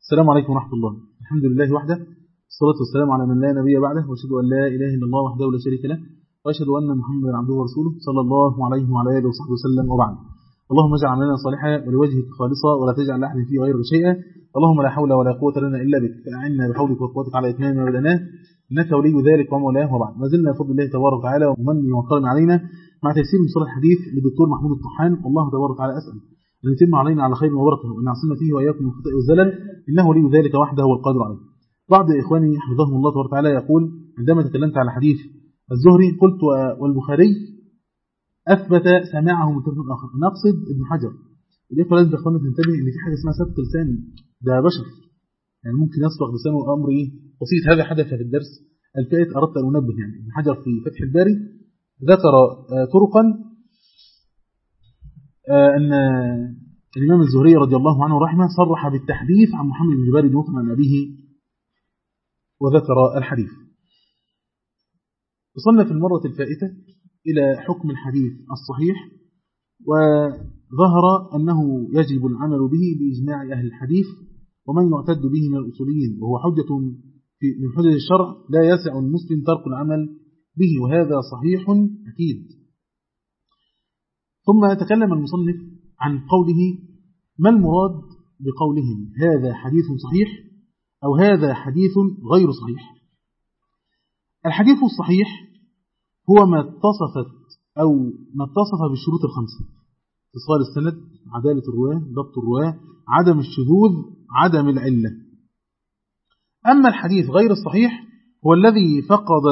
السلام عليكم ورحمة الله. الحمد لله وحده، الصلاة والسلام على من لا نبي بعده، وأشهد أن لا إله إلا الله وحده لا شريك له، وأشهد أن محمدا عبده ورسوله صلى الله عليه وعلى آله وصحبه وسلم، وبعد. اللهم اجعل عملنا صالحا ولوجهك خالصا ولا تجعل لأحد فيه غيرك شيئا. اللهم لا حول ولا قوة لنا إلا بك، فأعنا بحولك وقوتك على إتمام ما بدأناه، إنك ولي ذلك ومولاه. وبعد، ما زلنا بفضل الله تبارك وتعالى ومنه وكرمه علينا مع تيسير مصطلح الحديث للدكتور محمود الطحان، والله تبارك وتعالى أسأل أن يتم علينا على خير وبركه، وأن يعصمنا فيه وإياكم من الخطأ والزلل، إنه ولي ذلك وحده هو القادر عليه. بعض إخواني حفظهم الله تبارك وتعالى يقول: عندما تكلمت على حديث الزهري قلت والبخاري أثبت سماعه من طرف آخر، نقصد ابن حجر. الإخوة لازم إخواننا تنتبه إن في حاجة اسمها سبق لسان، ده بشر يعني ممكن يسبق لسانه أمر بسيط. هذا حدث في الدرس الفائت، أردت أن أنبه يعني ابن حجر في فتح الباري ذكر طرقا أن الإمام الزهري رضي الله عنه رحمه صرح بالتحديث عن محمد بن جبير بن مطعم عن أبيه وذكر الحديث. وصلنا في المرة الفائتة إلى حكم الحديث الصحيح، وظهر أنه يجب العمل به بإجماع أهل الحديث، ومن يعتد به من الأصوليين وهو حجة من حجج الشرع لا يسع المسلم ترك العمل به، وهذا صحيح أكيد. ثم تكلم المصنف عن قوله: ما المراد بقولهم هذا حديث صحيح أو هذا حديث غير صحيح؟ الحديث الصحيح هو ما اتصف بالشروط الخمسة: اتصال السند، عدالة الرواة، ضبط الرواة، عدم الشذوذ، عدم العلة. أما الحديث غير الصحيح هو الذي فقد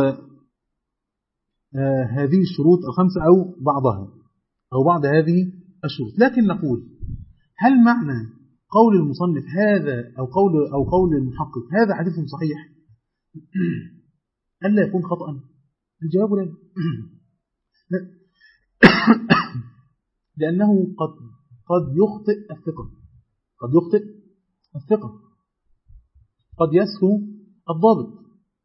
هذه الشروط الخمسة أو بعضها أو بعض هذه الشروط. لكن نقول: هل معنى قول المصنف هذا أو قول المحقق هذا حديث صحيح ألا يكون خطأ؟ الجواب لا. لأنه قد يخطئ الثقة، قد يسهو الضابط.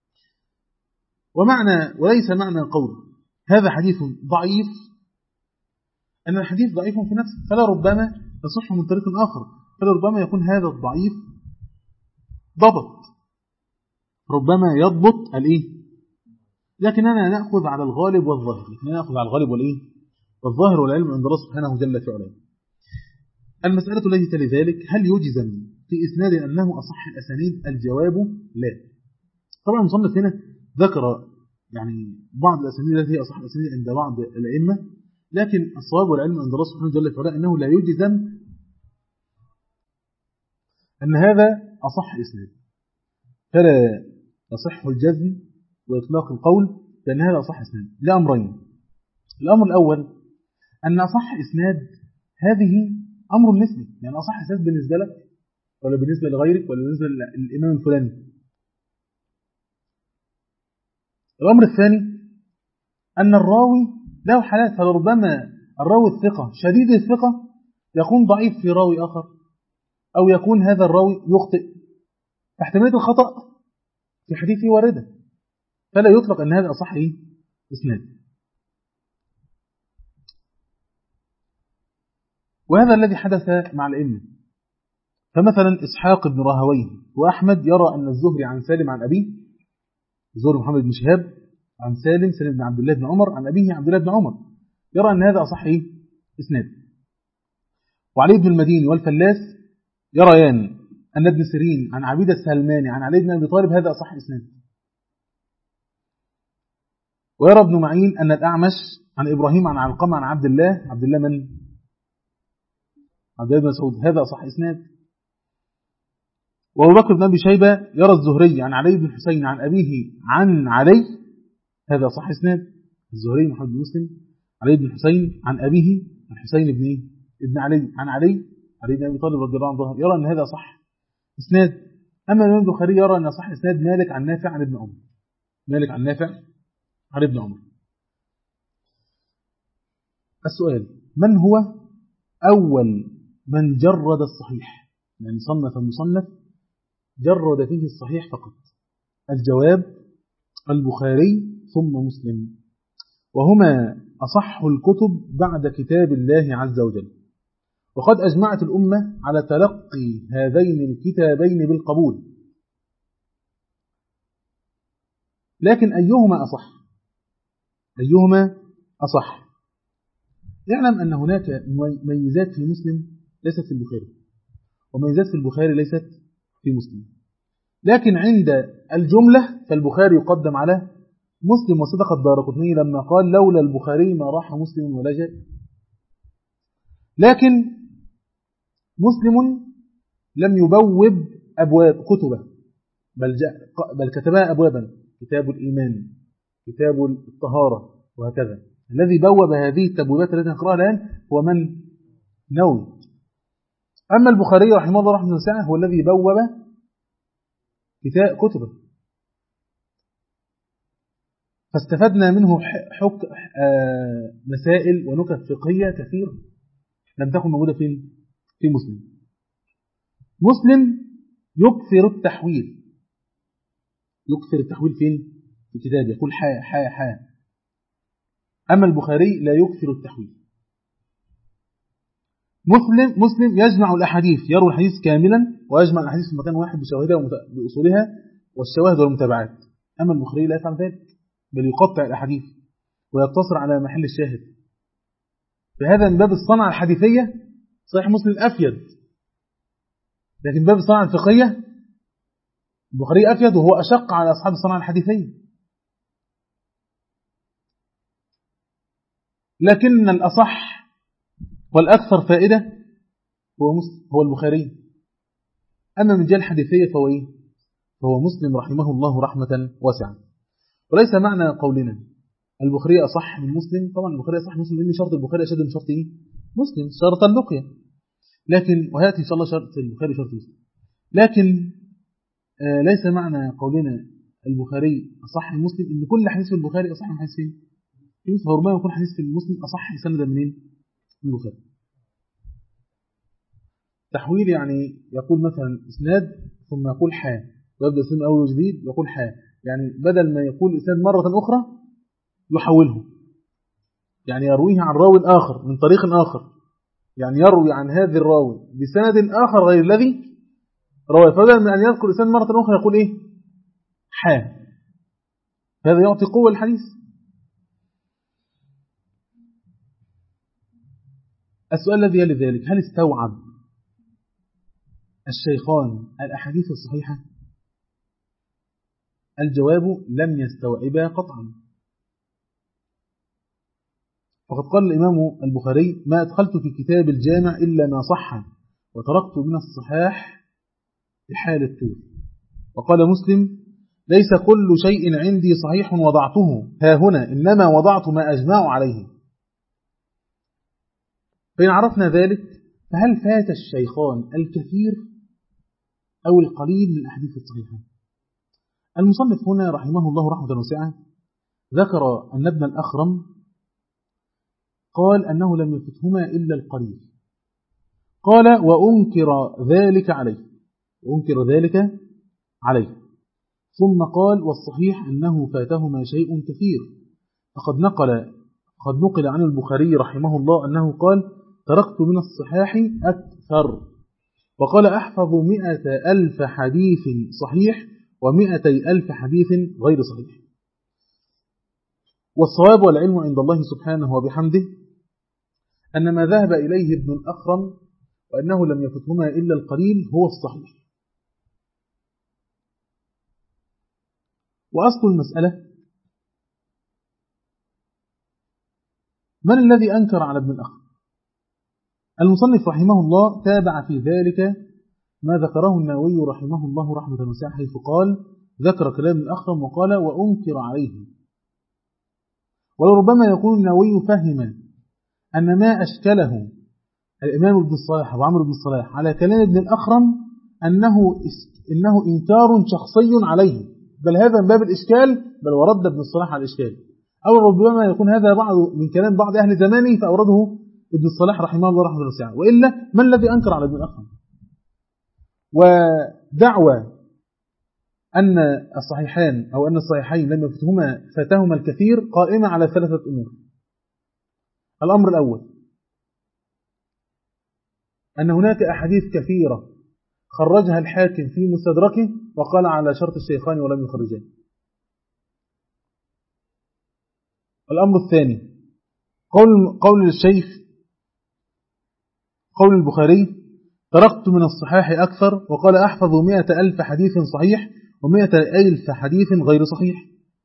وليس معنى قول هذا حديث ضعيف أن الحديث ضعيف في نفسه، فلا ربما يصح من طريق آخر، فلا ربما يكون هذا الضعيف ضبط، ربما يضبط لكننا نأخذ على الغالب والظاهر، والظاهر والعلم عند الله سبحانه جل في علاه. المسألة التي تلي ذلك: هل يجزم في إسناد أنه أصح الأسانيد؟ الجواب لا. طبعا المصنف هنا ذكر يعني بعض الأسانيد التي هي أصح الأسانيد عند بعض الأئمة، لكن الصواب والعلم عند الله سبحانه جل في علاه أنه لا يجزم أن هذا أصح إسناد، فلا يصح الجزم وإطلاق القول بأن هذا أصح إسناد لأمرين. الأمر الأول أن أصح إسناد هذه أمر نسبي، يعني أصح إسناد بالنسبة لك ولا بالنسبة لغيرك ولا بالنسبة للإمام الفلاني. الأمر الثاني أن الراوي له حالات، فلربما الراوي الثقة شديد الثقة يكون ضعيف في راوي آخر، أو يكون هذا الراوي يخطئ، فاحتمالية الخطأ في حديثه واردة، فلا يطلق أن هذا أصح إسناد. وهذا الذي حدث مع الأئمة. فمثلا إسحاق بن راهويه وأحمد يرى أن الزهري عن سالم عن أبيه، الزهري محمد بن شهاب عن سالم بن عبد الله بن عمر عن أبيه عبد الله بن عمر، يرى أن هذا أصح إسناد. وعلي بن المديني والفلاس يريان أن ابن سيرين عن عبيد السلماني عن علي بن أبي طالب هذا أصح إسناد. ويرى ابن معين أن الأعمش عن إبراهيم عن علقمة عن عبد الله من عبد الله بن مسعود هذا أصح إسناد. وأبو بكر بن أبي شيبة يرى الزهري عن علي بن حسين عن أبيه عن علي هذا أصح إسناد. الزهري محمد بن مسلم، علي بن حسين عن أبيه الحسين ابن علي عن علي بن أبي طالب رضي الله عنه، يرى أن هذا صح إسناد. أما الإمام البخاري يرى أن صح إسناد مالك عن نافع عن ابن عمر. السؤال: من هو أول من جرد الصحيح؟ يعني صنف المصنف جرد فيه الصحيح فقط. الجواب: البخاري ثم مسلم، وهما أصح الكتب بعد كتاب الله عز وجل، وقد أجمعت الأمة على تلقي هذين الكتابين بالقبول، لكن أيهما أصح؟ يعلم أن هناك ميزات في مسلم ليست في البخاري، وميزات في البخاري ليست في مسلم، لكن عند الجملة فالبخاري يقدم على مسلم. وصدق الدارقطني لما قال لولا البخاري ما راح مسلم ولا جاء. لكن مسلم لم يبوب أبواب كتبه، بل كتبها أبوابا: كتاب الإيمان، كتاب الطهارة، وهكذا. الذي بوب هذه التبويبات التي نقرأها الآن هو من؟ نووي. أما البخاري رحمه الله رحمه واسعة هو الذي بوب كتبه، فاستفدنا منه مسائل ونكت فقهية كثيرة لم تكن موجودة في مسلم. مسلم يكثر التحويل فين؟ في كتابه، يقول حا. أما البخاري لا يكثر التحويل. مسلم يجمع الأحاديث، يروي الحديث كاملا ويجمع الأحاديث في مكان واحد بشواهدها بأصولها والشواهد والمتابعات. أما البخاري لا يفعل ذلك، بل يقطع الأحاديث ويقتصر على محل الشاهد. فهذا من باب الصنعة الحديثية صحيح مسلم أفيد، لكن باب الصنعة الفقهية البخاري أفيد، وهو أشق على أصحاب الصنعة الحديثية. لكن الأصح والأكثر فائدة هو البخاري. أما من جهة الحديثية فهو مسلم رحمه الله رحمة واسعة. وليس معنى قولنا البخاري أصح من مسلم، طبعا البخاري أصح من مسلم لأن شرط البخاري أشد من شرط مسلم، شرط اللقية. لكن وهاتي إن شاء الله شرط البخاري شرط مسلم. لكن ليس معنى قولنا البخاري أصح من مسلم إن كل حديث في البخاري أصح من حديث في مسلم. فربما يكون حديث في المسلم أصح سندا منين؟ من البخاري. تحويل يعني يقول مثلا إسناد ثم يقول حا، ويبدأ إسناد أول جديد يقول حا، يعني بدل ما يقول إسناد مرة أخرى يحوله، يعني يرويه عن راوي آخر من طريق آخر، يعني يروي عن هذا الراوي بسند آخر غير الذي رواه، فبدل من أن يذكر إسناد مرة أخرى يقول إيه؟ حا. هذا يعطي قوة الحديث. السؤال الذي يلي ذلك: هل استوعب الشيخان الأحاديث الصحيحة؟ الجواب: لم يستوعبا قطعا. فقد قال الإمام البخاري: ما أدخلت في كتاب الجامع إلا ما صح، وتركت من الصحاح بحال الطول. وقال مسلم: ليس كل شيء عندي صحيح وضعته ها هنا، إنما وضعت ما أجمع عليه. فإن عرفنا ذلك فهل فات الشيخان الكثير أو القليل من الأحاديث الصحيحة؟ المصنف هنا رحمه الله رحمة واسعة ذكر أن ابن الأخرم قال أنه لم يفتهما إلا القليل. قال: وأنكر ذلك عليه. ثم قال: والصحيح أنه فاتهما شيء كثير. قد نقل عن البخاري رحمه الله أنه قال: تركت من الصحاح أكثر. وقال: أحفظ 100,000 حديث صحيح و200,000 حديث غير صحيح. والصواب والعلم عند الله سبحانه وبحمده أن ما ذهب إليه ابن الأخرم وأنه لم يفتهما إلا القليل هو الصحيح. وأصل المسألة: من الذي أنكر على ابن الأخرم؟ المصنف رحمه الله تابع في ذلك ما ذكره النووي رحمه الله رحمة واسعة، حيث قال: ذكر كلام الأخرم وقال: وأنكر عليه. ولربما يكون النووي فهم أن ما أشكله الإمام ابن الصلاح وعمر بن الصلاح على كلام ابن الأخرم إنه إنكار شخصي عليه، بل هذا من باب الإشكال، بل ورد ابن الصلاح على الإشكال. أو ربما يكون هذا من كلام بعض أهل زمانه فأورده ابن الصلاح رحمه الله رحمه واسعة. وإلا ما الذي أنكر على ابن الأخرم؟ ودعوى أن الصحيحين أو أن الصحيحين لم فاتهما الكثير قائمة على 3 أمور. الأمر الأول: أن هناك أحاديث كثيرة خرجها الحاكم في مستدركه وقال على شرط الشيخان ولم يخرجاه. الأمر الثاني قول البخاري تركت من الصحاح أكثر، وقال أحفظ 100,000 حديث صحيح و100,000 حديث غير صحيح.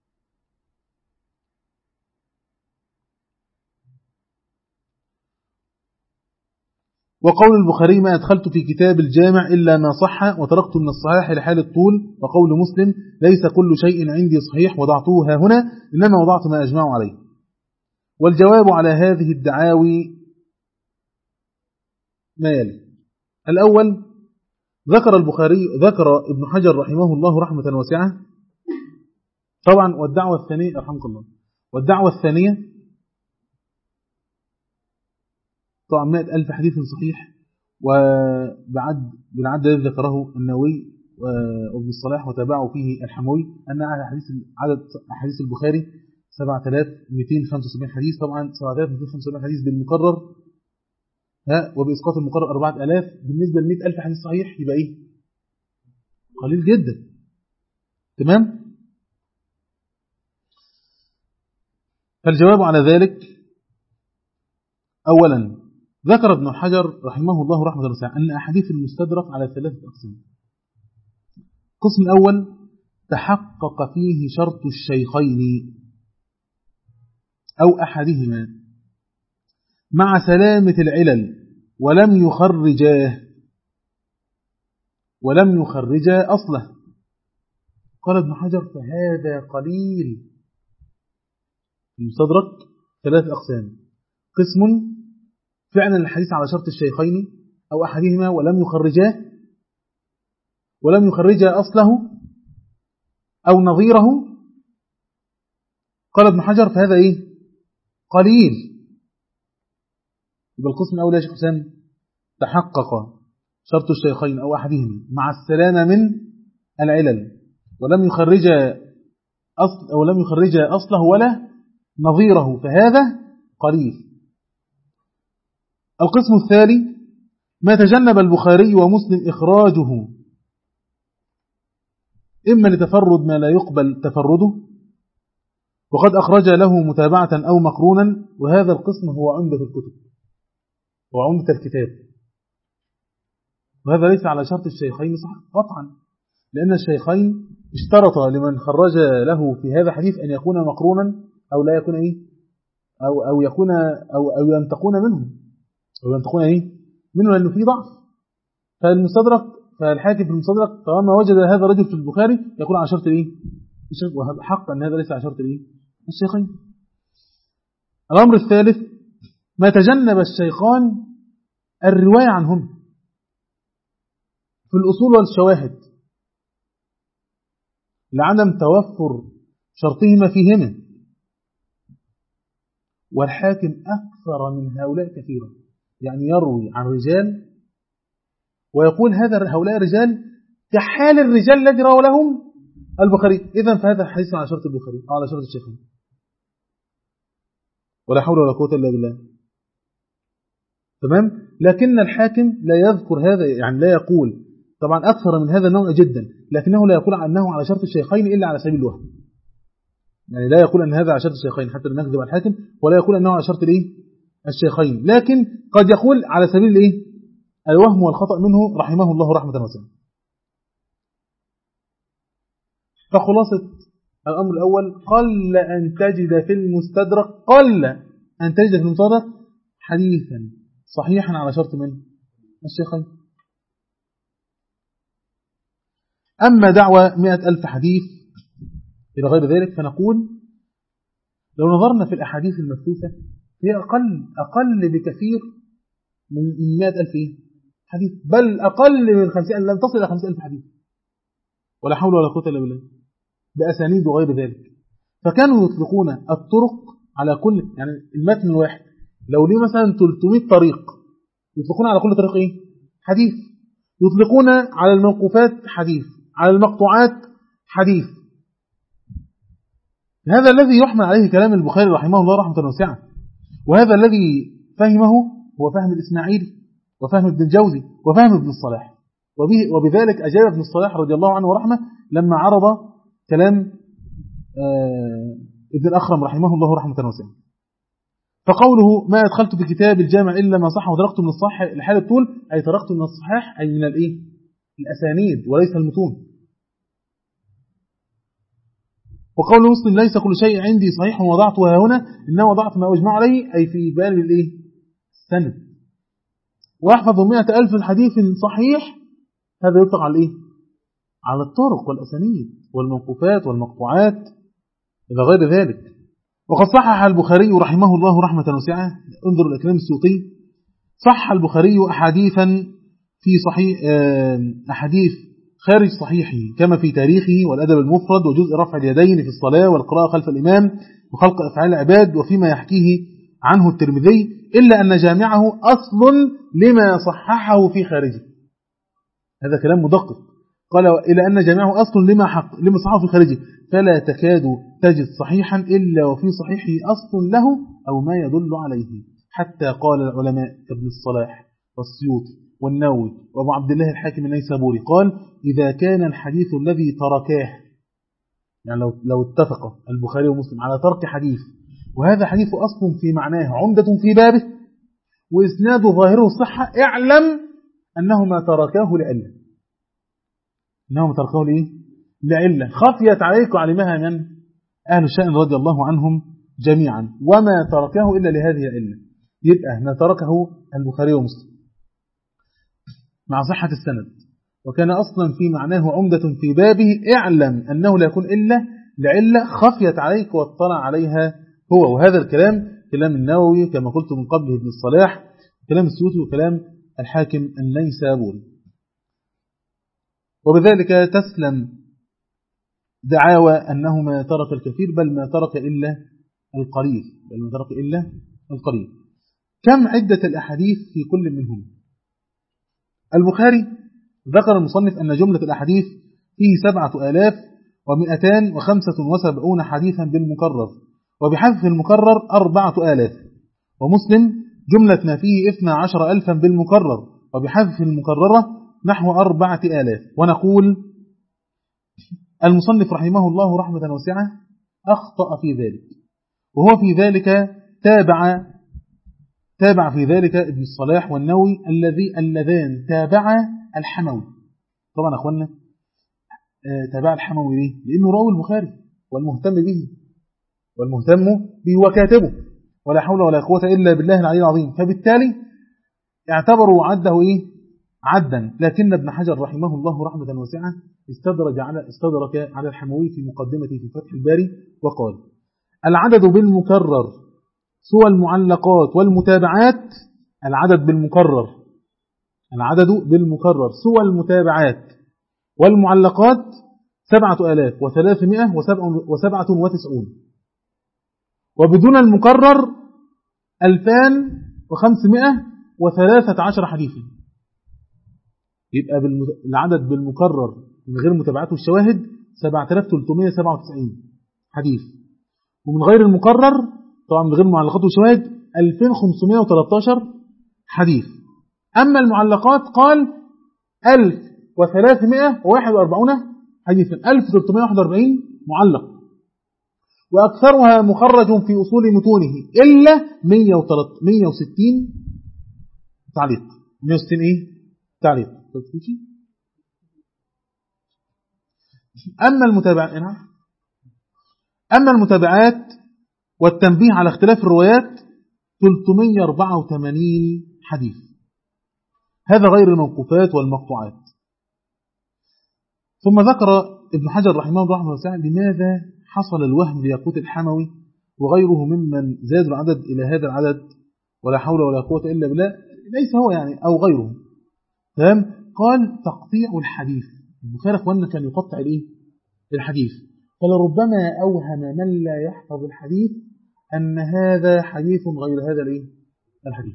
وقول البخاري ما أدخلت في كتاب الجامع إلا ما صح وتركت من الصحاح لحال الطول. وقول مسلم ليس كل شيء عندي صحيح وضعته هنا إنما وضعت ما أجمع عليه. والجواب على هذه الدعاوي ما يلي. الأول ذكر ابن حجر رحمه الله رحمة واسعة طبعا. والدعوة الثانية رحمك الله. والدعوة الثانية طبعا 100,000 حديث صحيح، بالعد الذي ذكره النووي وابن الصلاح وتابعه فيه الحموي أن عدد أحاديث البخاري 7,275 حديث. طبعا 7,275 حديث بالمكرر وبإسقاط المقرر 4,000. بالنسبة ل 100,000 حديث صحيح يبقى إيه؟ قليل جدا. تمام؟ فالجواب على ذلك أولا ذكر ابن حجر رحمه الله رحمة واسعة أن أحاديث المستدرك على 3 أقسام. القسم الأول تحقق فيه شرط الشيخين أو أحدهما مع سلامة العلل ولم يخرجا أصله. قال ابن حجر فهذا قليل. المستدرك 3 أقسام: قسم فعلا الحديث على شرط الشيخين أو أحدهما ولم يخرجا أصله أو نظيره. قال ابن حجر فهذا إيه؟ قليل. يبقى القسم الأول يا شيخ حسام تحقق شرط الشيخين أو أحدهما مع السلامة من العلل ولم يخرجا أصله ولا نظيره، فهذا قليل. القسم الثاني ما تجنب البخاري ومسلم إخراجه إما لتفرد ما لا يقبل تفرده وقد أخرج له متابعة أو مقرونا، وهذا القسم هو عمدة الكتب وعمدة الكتاب، وهذا ليس على شرط الشيخين صح قطعا، لأن الشيخين اشترط لمن خرج له في هذا الحديث أن يكون مقرونا أو لا يكون إيه أو يكون أو ينتقون منه لأنه فيه ضعف. فالحاكم في المستدرك طالما وجد هذا الرجل في البخاري يكون على شرط الايه؟ وهذا حق ان هذا ليس على شرط الايه؟ الشيخين. الامر الثالث ما تجنب الشيخان الرواية عنهم في الأصول والشواهد لعدم توفر شرطهما فيهما، والحاكم أكثر من هؤلاء كثيرا، يعني يروي عن رجال ويقول هؤلاء الرجال كحال الرجال الذي روى لهم البخاري، إذن فهذا الحديث على شرط البخاري أو على شرط الشيخين، ولا حول ولا قوة إلا بالله. تمام؟ لكن الحاكم لا يذكر هذا، يعني لا يقول طبعا أكثر من هذا النوع جدا، لكنه لا يقول أنه على شرط الشيخين إلا على سبيل الوهم، يعني لا يقول أن هذا على شرط الشيخين حتى لا نكذب على الحاكم، ولا يقول أنه على شرط الشيخين، لكن قد يقول على سبيل الوهم والخطأ منه رحمه الله رحمة واسعة. فخلاصة الأمر الأول قل أن تجد في المستدرك حديثا صحيحا على شرط من الشيخين. أما دعوى 100,000 حديث إلى غير ذلك فنقول لو نظرنا في الأحاديث المبثوثة هي أقل بكثير من 100,000 حديث، بل أقل من 50,000، لم تصل إلى 50,000 حديث، ولا حول ولا قوة إلا بالله، بأسانيد وغير ذلك. فكانوا يطلقون الطرق على كل، يعني المتن الواحد لو ليه مثلا 300 طريق يطلقون على كل طريق حديث، يطلقون على الموقوفات حديث، على المقطوعات حديث. هذا الذي يحمل عليه كلام البخاري رحمه الله رحمة واسعة، وهذا الذي فهمه هو فهم الإسماعيلي وفهم ابن الجوزي وفهم ابن الصلاح. وبذلك أجاب ابن الصلاح رضي الله عنه ورحمه لما عرض كلام ابن الأخرم رحمه الله رحمة واسعة. فقوله ما أدخلت في كتاب الجامع إلا ما صح وتركت من الصح لحال الطول، أي تركت من الصحاح أي من الأسانيد وليس المتون. وقول مسلم ليس كل شيء عندي صحيح وضعته هنا، إنما وضعت ما أجمع عليه أي في بال السند. وأحفظ 100,000 الحديث صحيح، هذا يطلق على على الطرق والأسانيد والموقوفات والمقطوعات إلى غير ذلك. وقد صحح البخاري رحمه الله رحمة واسعة، انظر الكلام السيوطي، صح البخاري أحاديثا في صحيح أحاديث خارج صحيحه كما في تاريخه والأدب المفرد وجزء رفع اليدين في الصلاة والقراءة خلف الإمام وخلق أفعال العباد وفيما يحكيه عنه الترمذي، إلا أن جامعه أصل لما صححه في خارجه. هذا كلام مدقق. قال إلى أن جامعه أصل لما صححه في خارجه، فلا تكاد تجد صحيحا إلا وفي صحيحه أصل له أو ما يدل عليه. حتى قال العلماء ابن الصلاح والسيوطي والنووي وابو عبد الله الحاكم النيسابوري قال إذا كان الحديث الذي تركاه، يعني لو اتفق البخاري ومسلم على ترك حديث وهذا حديث أصل في معناه عمدة في بابه وإسناد ظاهره الصحة، اعلم أنهما تركاه لعلة. إنهم تركاه لعلة خفيت عليك وعلمها من أهل الشأن رضي الله عنهم جميعا، وما تركه إلا لهذه العلة. يبقى ما تركه البخاري ومسلم مع صحة السند وكان أصلا في معناه عمدة في بابه، اعلم أنه لا يكون إلا لعلة خفيت عليك واطلع عليها هو. وهذا الكلام كلام النووي كما قلت من قبل ابن الصلاح، كلام السيوطي وكلام الحاكم النيسابوري. وبذلك تسلم دعاوى أنه ما ترك الكثير بل ما ترك إلا القليل. كم عدة الأحاديث في كل منهم؟ البخاري ذكر المصنف أن جملة الأحاديث فيه 7,275 حديثا بالمكرر وبحذف المكرر 4,000. ومسلم جملة ما فيه 12,000 بالمكرر وبحذف المكررة نحو 4,000. ونقول المصنف رحمه الله رحمة واسعة أخطأ في ذلك، وهو في ذلك تابع في ذلك ابن الصلاح والنووي اللذان تابع الحموي. طبعا أخوانا تابع الحموي ليه؟ لأنه راوي البخاري والمهتم به وكاتبه ولا حول ولا قوة إلا بالله العلي العظيم، فبالتالي اعتبروا عده عدا. لكن ابن حجر رحمه الله رحمة واسعة استدرك على الحموي في مقدمته في فتح الباري وقال العدد بالمكرر سوى المعلقات والمتابعات، العدد بالمكرر سوى المتابعات والمعلقات 7,397 وبدون المكرر 2,513 حديثا. يبقى العدد بالمكرر من غير متابعات والشواهد 7,397 حديث، ومن غير المكرر طبعا من غير المعلقات والشواهد 2,513 حديث. أما المعلقات قال 1,341 حديثا، 1,341 معلق، وأكثرها مخرج في أصول متونه إلا 160 تعليق. 160 تعليق. أما المتابعات والتنبيه على اختلاف الروايات 384 حديث، هذا غير الموقوفات والمقطوعات. ثم ذكر ابن حجر رحمه الله رحمه واسعة لماذا حصل الوهم لياقوت الحموي وغيره ممن زاد العدد إلى هذا العدد ولا حول ولا قوة إلا بالله، ليس هو أو غيره. تمام؟ قال تقطيع الحديث. البخاري أخواننا كان يقطع الحديث، فلربما أوهم من لا يحفظ الحديث أن هذا حديث غير هذا الحديث،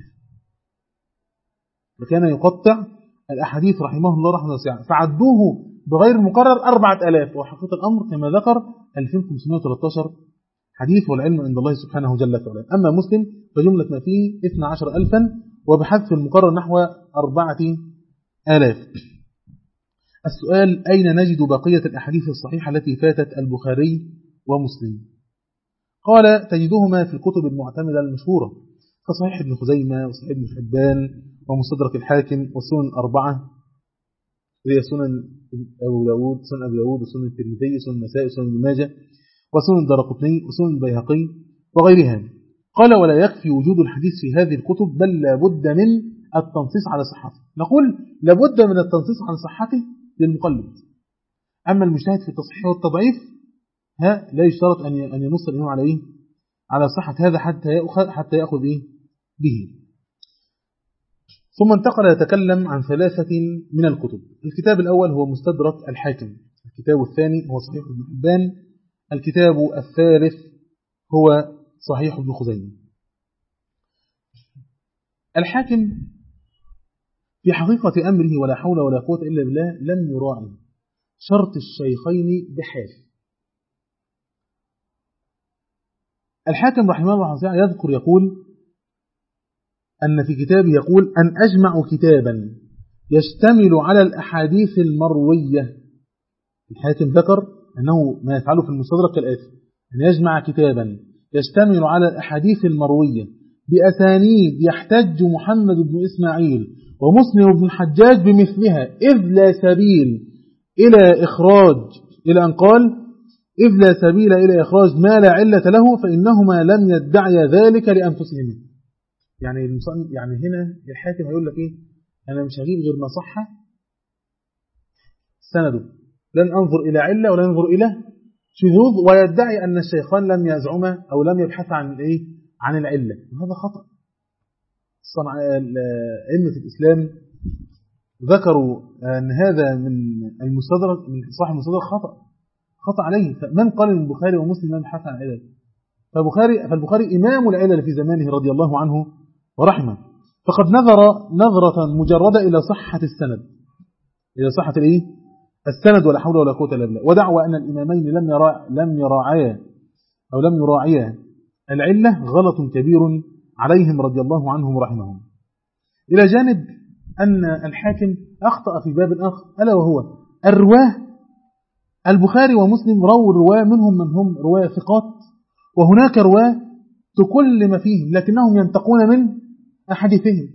فكان يقطع الأحاديث رحمه الله رحمه واسعة، فعدوه بغير المكرر 4,000، وحقيقة الأمر كما ذكر 2,513 حديث، والعلم عند الله سبحانه جل وعلا. أما مسلم فجملة ما فيه 12,000 وبحذف المقرر نحو 4000. السؤال: أين نجد بقية الأحاديث الصحيحة التي فاتت البخاري ومسلم؟ قال: تجدهما في الكتب المعتمدة المشهورة كصحيح ابن خزيمة وصحيح ابن حبان ومستدرك الحاكم والسنن الأربعة، هي سنن أبو داود، سنن أبي داود وسنن الترمذي وسنن النسائي وسنن ابن ماجه وسنن الدارقطني وسنن البيهقي وغيرها. قال: ولا يكفي وجود الحديث في هذه الكتب، بل لابد من التنصيص على صحته. نقول لابد من التنصيص على صحته للمقلد. أما المجتهد في التصحيح والتضعيف لا يشترط أن ينص الإمام على إيه؟ على صحة هذا حتى يأخذ إيه؟ به. ثم انتقل يتكلم عن 3 من الكتب. الكتاب الأول هو مستدرك الحاكم، الكتاب الثاني هو صحيح ابن حبان، الكتاب الثالث هو صحيح ابن خزيمة. الحاكم في حقيقة أمره ولا حول ولا قوة إلا بالله لم يراعي شرط الشيخين بحال. الحاكم رحمه الله تعالى يذكر يقول أن في كتابه يقول: أن أجمع كتابا يشتمل على الأحاديث المروية. الحاكم ذكر أنه ما يفعله في المستدرك كالآتي: أن يجمع كتابا يشتمل على الأحاديث المروية بأسانيد يحتج محمد بن إسماعيل ومسلم بن الحجاج بمثلها، إذ لا سبيل إلى إخراج، إلى أن قال: إذ لا سبيل إلى إخراج ما لا علة له، فإنهما لم يدعي ذلك لأنفسهما. يعني هنا الحاكم هيقول لك إيه؟ أنا مش هجيب غير ما صح سنده، لن أنظر إلى علة ولا أنظر إلى شذوذ، ويدعي أن الشيخان لم يزعما أو لم يبحث عن إيه؟ عن العلة. وهذا خطأ. أئمة الإسلام ذكروا أن هذا من المستدرك، من صاحب المستدرك خطأ عليه. فمن قال ان البخاري ومسلم لم يبحث عن العلل؟ فالبخاري إمام العلل في زمانه رضي الله عنه ورحمه، فقد نظرة مجردة إلى صحة السند، إلى صحة الإيه؟ السند ولا حول ولا قوة إلا بالله. ودعوى أن الإمامين لم يراعيا العلة غلط كبير عليهم رضي الله عنهم ورحمهم. إلى جانب أن الحاكم أخطأ في باب آخر، ألا وهو الرواه. البخاري ومسلم رووا الرواه منهم من هم رواه ثقات، وهناك رواه تكلم فيهم لكنهم ينتقون من أحاديثهم،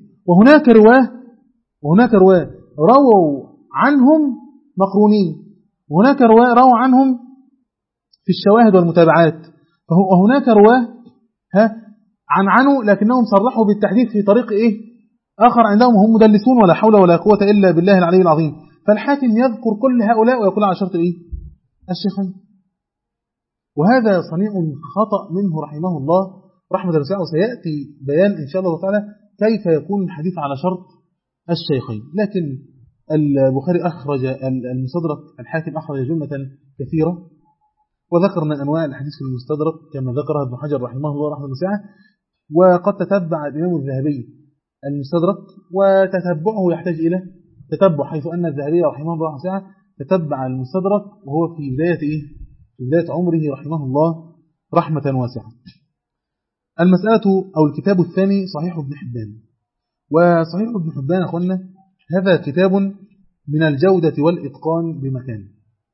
وهناك رواه رووا عنهم مقرونين، وهناك رواه رووا عنهم في الشواهد والمتابعات، وهناك رواه عنه لكنهم صرحوا بالتحديث في طريق إيه؟ آخر عندهم، هم مدلسون ولا حول ولا قوة إلا بالله العلي العظيم. فالحاكم يذكر كل هؤلاء ويقول على شرط إيه؟ الشيخين. وهذا صنيع خطأ منه رحمه الله رحمة الله، وسيأتي بيان إن شاء الله تعالى كيف يكون الحديث على شرط الشيخين. لكن البخاري أخرج المستدرك، الحاكم أخرج جملة كثيرة، وذكر من أنواع الحديث في المستدرك كما ذكرها ابن حجر رحمه الله رحمة الله، وقد تتبع الإمام الذهبي المستدرك، وتتبعه يحتاج إلى تتبع، حيث أن الذهبي رحمه الله رحمه تتبع المستدرك وهو في بداية عمره رحمه الله رحمة واسعة. المسألة أو الكتاب الثاني صحيح ابن حبان. وصحيح ابن حبان أخوانا هذا كتاب من الجودة والإتقان بمكان،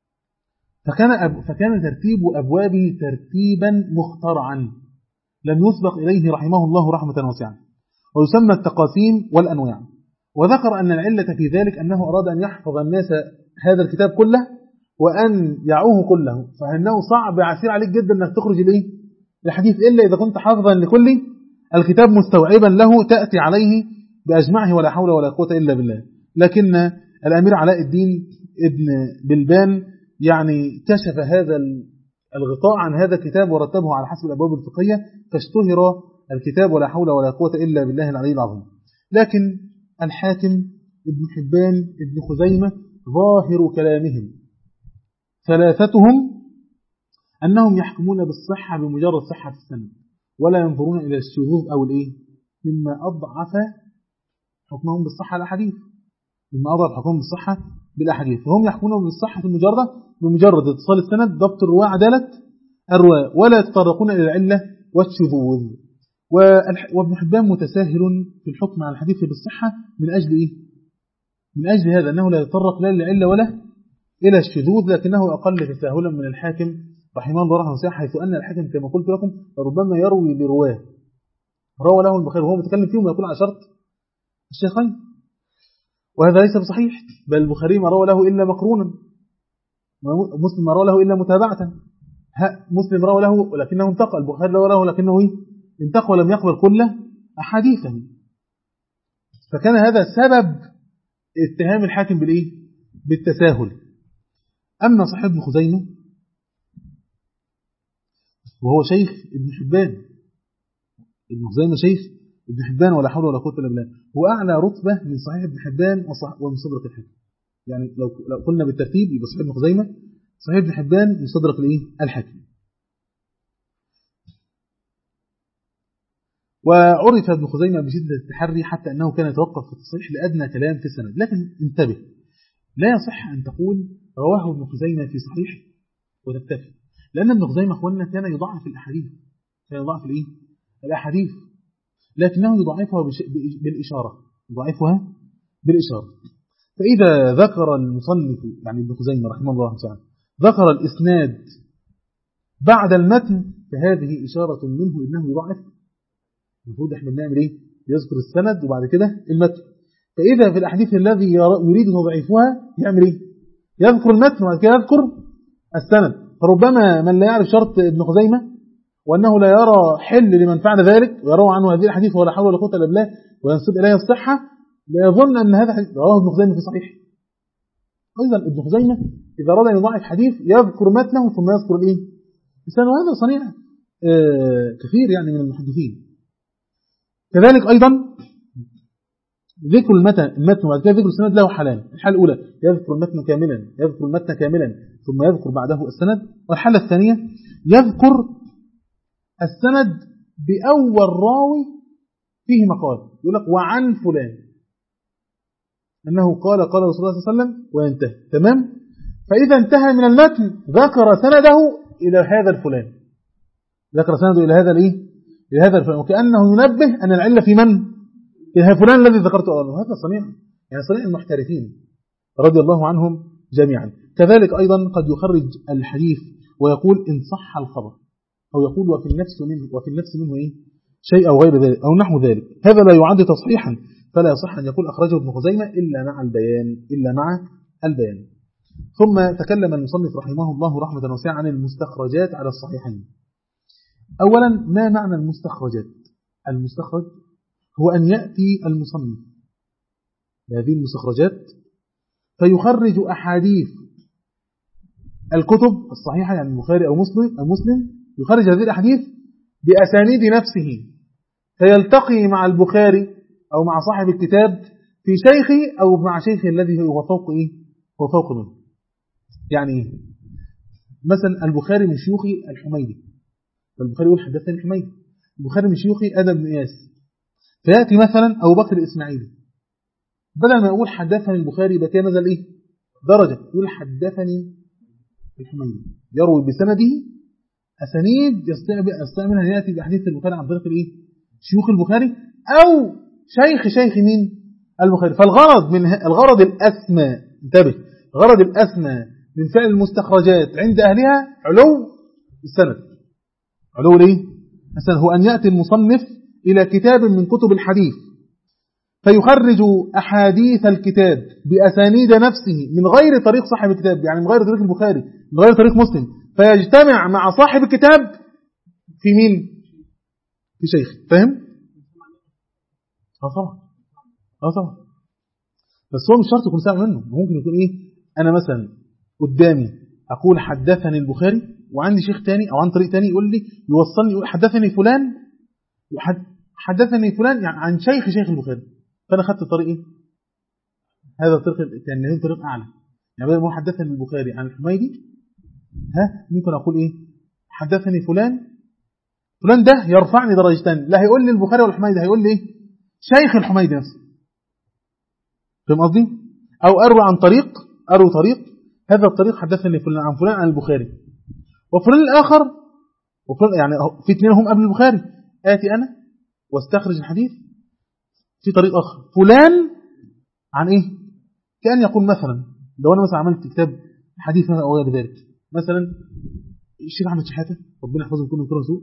فكان ترتيب أبوابه ترتيبا مخترعا لم يسبق إليه رحمه الله رحمة واسعة، ويسمى التقاسيم والأنواع. وذكر أن العلة في ذلك أنه أراد أن يحفظ الناس هذا الكتاب كله وأن يعوه كله، فإنه صعب عسير عليك جدا أنك تخرج الحديث إلا إذا كنت حافظا لكل الكتاب مستوعبا له تأتي عليه بأجمعه ولا حول ولا قوة إلا بالله. لكن الأمير علاء الدين ابن بلبان يعني كشف هذا الغطاء عن هذا الكتاب ورتبه على حسب الأبواب الفقهية، فاشتهر الكتاب ولا حول ولا قوة إلا بالله العلي العظيم. لكن الحاكم ابن حبان ابن خزيمة ظاهر كلامهم ثلاثتهم أنهم يحكمون بالصحة بمجرد صحة السند، ولا ينظرون إلى الشذوذ أو الإيه، مما أضعف حكمهم بالصحة الأحاديث، فهم يحكمون بالصحة بمجرد اتصال السند، ضبط الرواة، عدالة الرواة، ولا يتطرقون إلى العلة والشذوذ. وابن حبان متساهل في الحكم على الحديث بالصحة من أجل إيه؟ من أجل هذا أنه لا يتطرق لا للعلة ولا إلى الشذوذ، لكنه أقل تساهلا من الحاكم رحمه الله رحمه الله، حيث أن الحاكم كما قلت لكم ربما يروي لرواه روى له البخاري وهو متكلم فيهم ويقول على شرط الشيخين، وهذا ليس بصحيح، بل البخاري ما روى له إلا مقرونا، مسلم ما روى له إلا متابعة، مسلم روى له لكنه انتقى، البخاري روى له لكنه انتقى ولم يقبل كل أحاديثه. فكان هذا سبب اتهام الحاكم بالإيه؟ بالتساهل. أما صحيح ابن خزيمة وهو شيخ ابن حبان، ابن خزيمة شيخ ابن حبان ولا حول ولا قوة إلا بالله، هو أعلى رتبة من صحيح ابن حبان ومستدرك الحاكم. يعني لو قلنا بالترتيب يبقى صحيح ابن خزيمة، صحيح ابن حبان، مستدرك الحاكم. وعرف ابن خزيمة بشدة التحري حتى أنه كان يتوقف في التصحيح لأدنى كلام في السند. لكن انتبه، لا يصح أن تقول رواه ابن خزيمة في صحيح وتكتفي، لأن ابن خزيمة أخواننا كان يضعف الأحاديث، كان يضعف الأحاديث، لكنه يضعفها بالإشارة، يضعفها بالإشارة. فإذا ذكر المصنف يعني ابن خزيمة رحمه الله تعالى ذكر الإسناد بعد المتن فهذه إشارة منه إنه يضعف. المفروض احنا بنعمل ايه؟ يذكر السند وبعد كده المتن. فإذا في الأحاديث الذي يريد تضعيفها يعمل ايه؟ يذكر المتن وبعد كده يذكر السند. فربما من لا يعرف شرط ابن خزيمة وأنه لا يرى حل لمن فعل ذلك ويروى عنه هذه الحديث ولا حول ولا قوة إلا بالله وينسب إليه الصحة، لا يظن أن هذا حديث رواه ابن خزيمة في صحيح. أيضا ابن خزيمة إذا أراد أن يضعف حديث يذكر متنه ثم يذكر السند، وهذا صنيع كثير يعني من المحدثين. كذلك أيضا ذكر المتن وبعد كده ذكر السند له حالان. الحالة الأولى يذكر المتن كاملا ثم يذكر بعده السند، والحالة الثانية يذكر السند بأول راوي فيه مقال، يقول لك وعن فلان أنه قال رسول الله صلى الله عليه وسلم وينتهي تمام. فإذا انتهى من المتن ذكر سنده إلى هذا الفلان، ذكر سنده إلى هذا إلى هذا الفلان، وكأنه ينبه أن العلة في من؟ في فلان الذي ذكرته أولا. هذا صنيع يعني صنيع المحترفين رضي الله عنهم جميعا. كذلك أيضا قد يخرج الحديث ويقول إن صح الخبر، أو يقول وفي النفس منه شيء أو غير ذلك أو نحو ذلك. هذا لا يعد تصحيحا، فلا يصح أن يقول أخرجه ابن خزيمة إلا مع البيان. ثم تكلم المصنف رحمه الله رحمة واسعة عن المستخرجات على الصحيحين. أولا، ما معنى المستخرجات؟ المستخرج هو أن يأتي المصنف بهذه المستخرجات فيخرج أحاديث الكتب الصحيحة، يعني البخاري أو مسلم يخرج هذه الأحاديث بأسانيد نفسه، فيلتقي مع البخاري أو مع صاحب الكتاب في شيخه أو مع شيخه الذي هو فوق منه. يعني مثلا البخاري من شيوخ الحميدي، فالبخاري يقول حدثني الحميدي. البخاري من شيوخ آدم بن إياس، فيأتي مثلا أبو بكر الإسماعيلي، بدل ما يقول حدثني البخاري يبقى كان نزل درجة، يقول حدثني الحميدي، يروي بسنده أسانيد يستعملها أن يأتي بأحاديث البخاري عن طريق شيوخ البخاري أو شيخ مين؟ البخاري. الغرض الأسمى، انتبه، الغرض الأسمى من فعل المستخرجات عند أهلها علو السند، السند هو أن يأتي المصنف إلى كتاب من كتب الحديث فيخرج أحاديث الكتاب بأسانيد نفسه من غير طريق صاحب الكتاب، يعني من غير طريق البخاري، من غير طريق مسلم، فيجتمع مع صاحب الكتاب في مين؟ في شيخ. فهم؟ طبعا. بس هو مش شرط يكون سامع منه، ممكن يكون أنا مثلا قدامي أقول حدثني البخاري وعندي شيخ تاني أو عن طريق تاني يقول لي يوصلني يقول حدثني فلان يعني عن شيخ البخاري، فأنا خدت طريق هذا الطريق كان له طريق أعلى، يعني بدل ما حدثني البخاري عن الحميدي ممكن أقول حدثني فلان ده يرفعني درجتين، لا هيقول لي البخاري ولا الحميدي، هيقول لي شيخ الحميدي نفسه. فهم قصدي؟ أو أروي طريق هذا الطريق حدثني فلان عن فلان عن البخاري، وفلان الآخر يعني في اثنين هم قبل البخاري، آتي أنا واستخرج الحديث في طريق آخر، فلان عن إيه؟ كأن يقول مثلا لو أنا مثلا عملت كتاب حديث مثلا أو غير ذلك، مثلا الشيخ أحمد شحاتة ربنا يحفظه من كل سوء،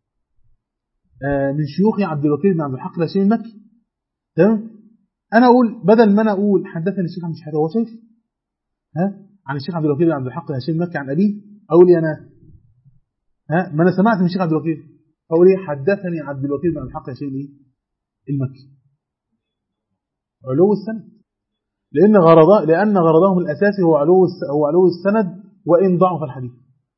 من شيوخي عبد الوكيل بن عبد الحق الهاشمي المكي، تمام؟ أنا أقول بدل ما أنا أقول حدثني الشيخ أحمد شحاتة هو شايف عن الشيخ عبد الوكيل بن عبد الحق الهاشمي المكي عن أبيه، أقول لي أنا ما أنا سمعت من الشيخ عبد الوكيل، أقول لي حدثني عبد الوكيل بن عبد الحق الهاشمي المكي، علو السند، لأن غرضهم الأساسي هو علو السند وإن ضعف الحديث،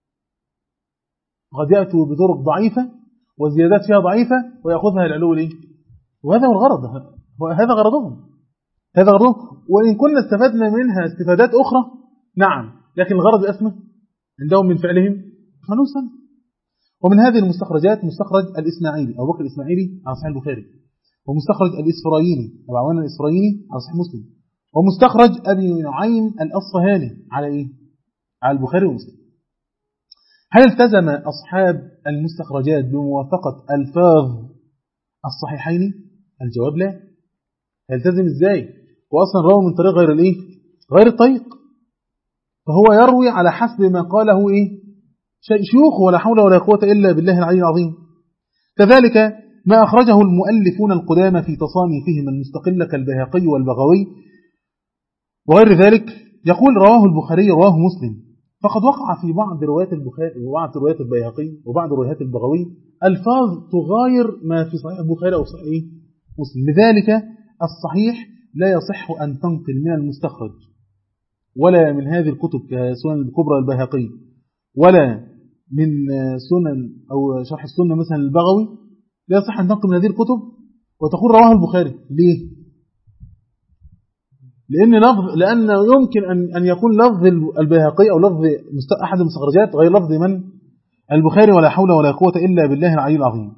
قد يأتوا بطرق ضعيفة وزيادات فيها ضعيفة ويأخذها العلو ليه؟ وهذا هو الغرض، هذا غرضهم، وإن كنا استفدنا منها استفادات أخرى نعم، لكن الغرض الأسمى عندهم من فعلهم خلوصا. ومن هذه المستخرجات مستخرج الإسماعيلي أو بكر الإسماعيلي على صحيح البخاري، ومستخرج الإسفرايني أبو عوان الإسفرايني على صحيح مسلم، ومستخرج أبي نعيم الأصفهاني على إيه؟ على البخاري ومسلم. هل التزم أصحاب المستخرجات بموافقة ألفاظ الصحيحين؟ الجواب لا. هيلتزم إزاي؟ وأصلا روى من طريق غير الإيه؟ غير الطريق، فهو يروي على حسب ما قاله إيه؟ شيوخ، ولا حول ولا قوة إلا بالله العلي العظيم. كذلك ما أخرجه المؤلفون القدامى في تصانيفهم المستقلة كالبيهقي والبغوي وغير ذلك، يقول رواه البخاري رواه مسلم، فقد وقع في بعض روايات البخاري وبعض روايات البيهقي وبعض روايات البغوي ألفاظ تغاير ما في صحيح البخاري أو صحيح مسلم. لذلك الصحيح لا يصح أن تنقل من المستخرج ولا من هذه الكتب كسنن الكبرى البيهقي ولا من سنن أو شرح السنة مثلا البغوي، لا يصح أن تنقل من هذه الكتب وتقول رواه البخاري. ليه؟ لأن يمكن أن يكون لفظ البيهقي أو لفظ أحد المستخرجات غير لفظ من البخاري، ولا حول ولا قوة إلا بالله العلي العظيم،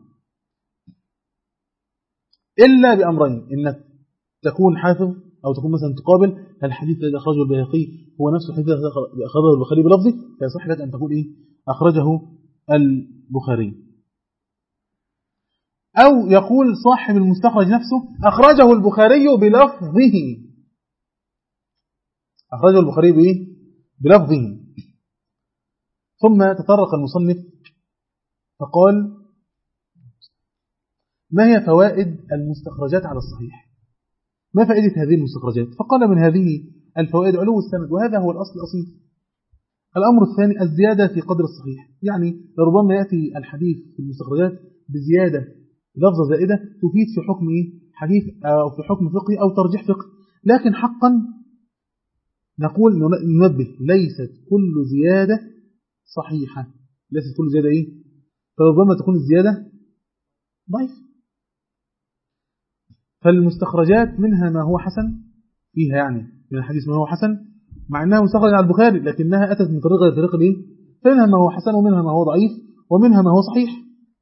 إلا بأمرين: إنك تكون حافظ أو تكون مثلا تقابل الحديث الذي أخرجه البيهقي هو نفس الحديث الذي أخرجه البخاري بلفظه، فيصح لك أن تقول إيه؟ أخرجه البخاري. أو يقول صاحب المستخرج نفسه أخرجه البخاري بلفظه، أخرجه البخاري بإيه؟ بلفظه. ثم تطرق المصنف فقال: ما هي فوائد المستخرجات على الصحيح؟ ما فائدة هذه المستخرجات؟ فقال: من هذه الفوائد علو السند، وهذا هو الأصل الأصيل. الأمر الثاني الزيادة في قدر الصحيح، يعني لربما يأتي الحديث في المستخرجات بزيادة لفظة زائدة تفيد في حكم حديث أو في حكم فقهي أو ترجيح فقهي، لكن حقا نقول ننبه ليست كل زيادة صحيحة، ليست كل زيادة إيه؟ فربما تكون الزيادة ضعيف. فالمستخرجات منها ما هو حسن فيها، يعني من الحديث ما هو حسن مع أنها مستخرج على البخاري لكنها أتت من طريق غير طريق الإيه؟ فمنها ما هو حسن ومنها ما هو ضعيف ومنها ما هو صحيح،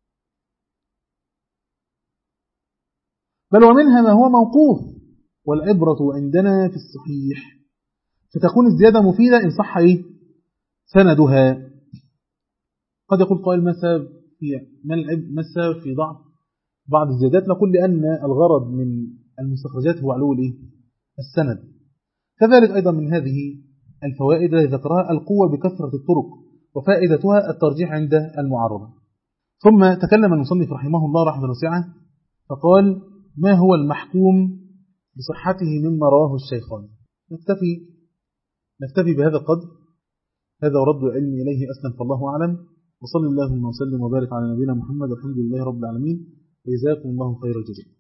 بل ومنها ما هو موقوف، والعبرة عندنا في الصحيح، فتكون الزيادة مفيدة إن صح إيه؟ سندها. قد يقول قائل ما السبب في ضعف بعض الزيادات؟ نقول لأن الغرض من المستخرجات هو علو السند. كذلك أيضا من هذه الفوائد التي ذكرها القوة بكثرة الطرق، وفائدتها الترجيح عند المعارضة. ثم تكلم المصنف رحمه الله رحمة واسعة فقال: ما هو المحكوم بصحته مما رواه الشيخان؟ نكتفي بهذا القدر. هذا ورد العلم إليه أسلم، فالله أعلم، وصلى اللهم وسلم وبارك على نبينا محمد، والحمد لله رب العالمين، وجزاكم الله خير الجزاء.